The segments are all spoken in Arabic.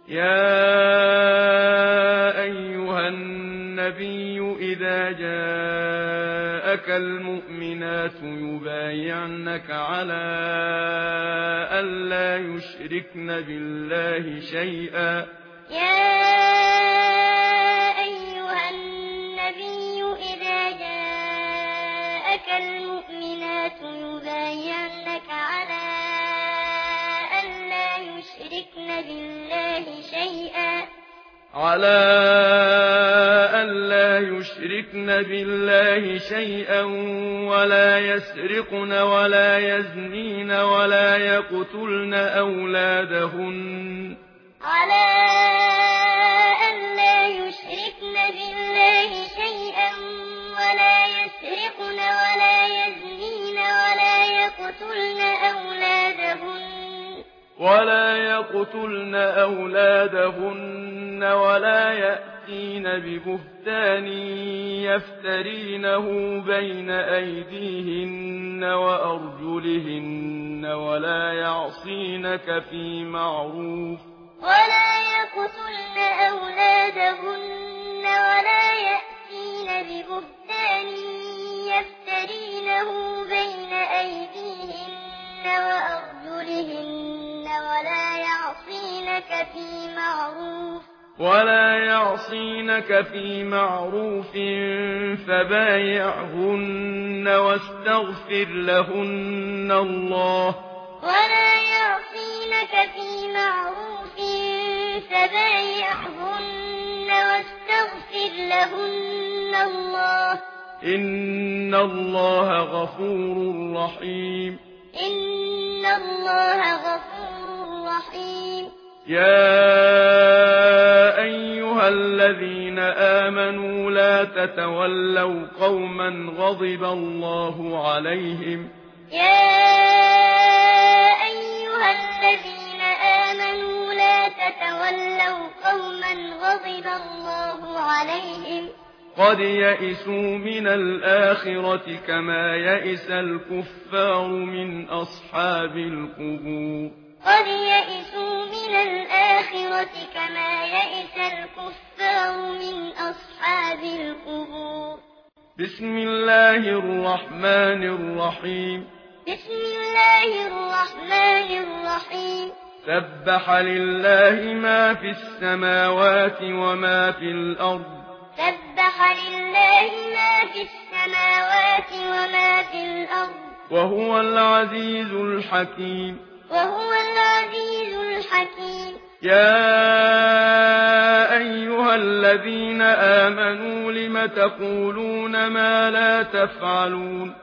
يا أيها النبي إذا جاءك المؤمنات يبايعنك على أن لا يشركن بالله شيئا المؤمنات يبايعنك على أن لا يشركن بالله شيئا ولا يسرقن ولا يزنين ولا يقتلن أولادهن ولا يأتين ببهتان يفترينه بين أيديهن وأرجلهن ولا يعصينك في معروف فبايعهن واستغفر لهن الله إن الله غفور رحيم يا أيها الذين آمنوا لا تتولوا قوما غضب الله عليهم قد يئسوا من الآخرة كما يئس الكفار من أصحاب القبور بسم الله الرحمن الرحيم سبح لله ما في السماوات وما في الأرض وهو العزيز الحكيم يا أيها الذين آمنوا لم تقولون ما لا تفعلون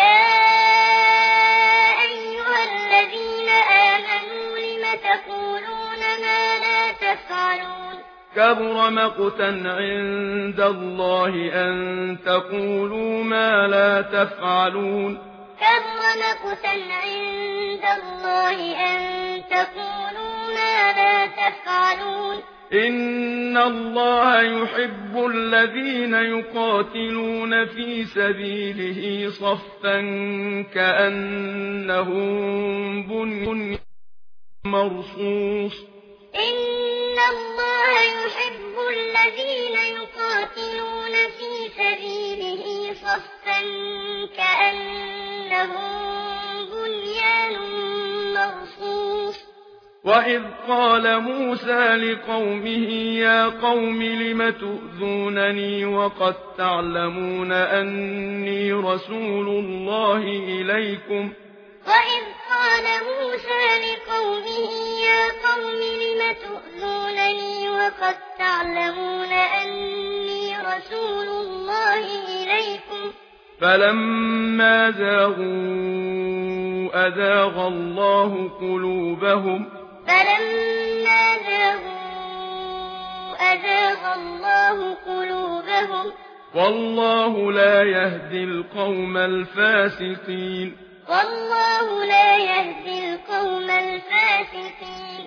كبر مقتا عند الله أن تقولوا ما لا تفعلون إن الله يحب الذين يقاتلون في سبيله صفا كأنهم بنيان مرصوص وإذ قال موسى لقومه يا قوم لم تؤذونني وقد تعلمون أني رسول الله إليكم فلما زاغوا أزاغ الله قلوبهم والله لا يهدي القوم الفاسقين